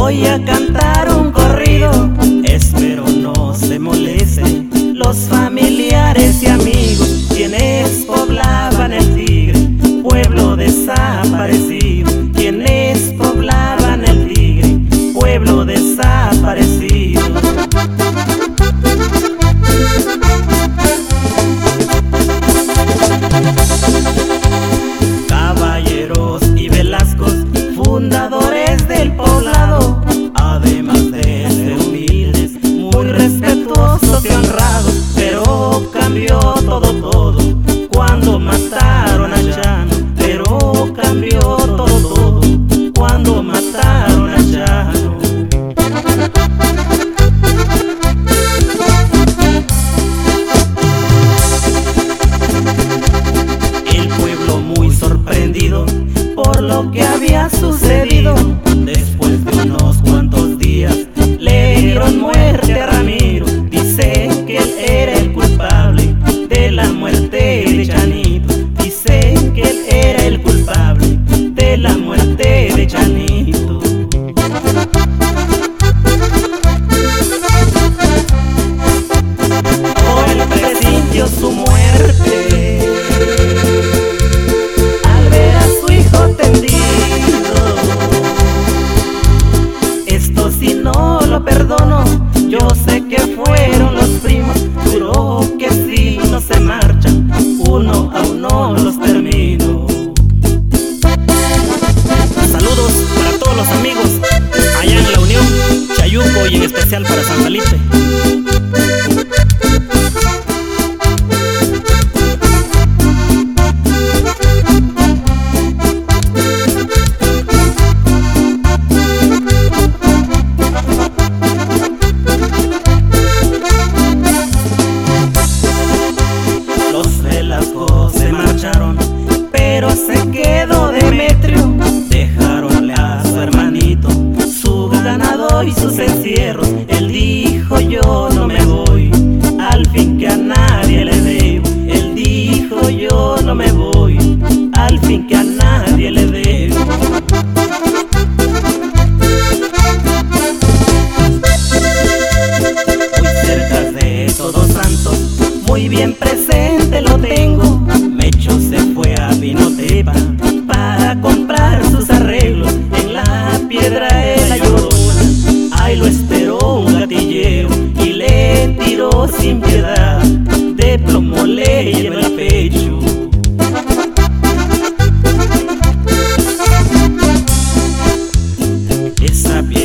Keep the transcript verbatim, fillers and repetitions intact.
Voy a cantar un corrido, espero no se molesten los familiares y amigos, quienes poblaban el Tigre, pueblo desaparecido. Quienes poblaban el Tigre, pueblo desaparecido. Caballeros y Velascos, fundadores del poblado, además de ser humildes, muy respetuosos y honrados, pero cambió todo, todo cuando mataron a Llano. Pero cambió todo, todo cuando mataron a Llano. El pueblo muy sorprendido por lo que había sucedido. Después de unos cuantos días le dieron muerte a Ramiro. Dice que él era el culpable de la muerte de Chanito. Dice que él era el culpable de la muerte de Chanito. Oh, él presintió su muerte al ver a su hijo tendido. Esto si no lo perdono, yo sé que fueron los primos. Juro que si no se marchan, uno a uno los termino. Saludos para todos los amigos allá en La Unión, Chayuco y en especial para San Felipe. Los Velasco se marcharon, pero se quedó Demetrio. Dejaronle a su hermanito su ganado y sus encierros. Él dijo: yo no me voy, al fin que a nadie le debo. Él dijo: yo no me voy, al fin que a nadie le debo. Muy cerca de Todos Santos, muy bien presente lo tengo. Mecho se fue a Vinotepa para comprar sus arreglos. En la piedra de la Llorona, ahí lo esperó un gatillero y le tiró sin piedad. De plomo le lleva el pecho. Esa piedra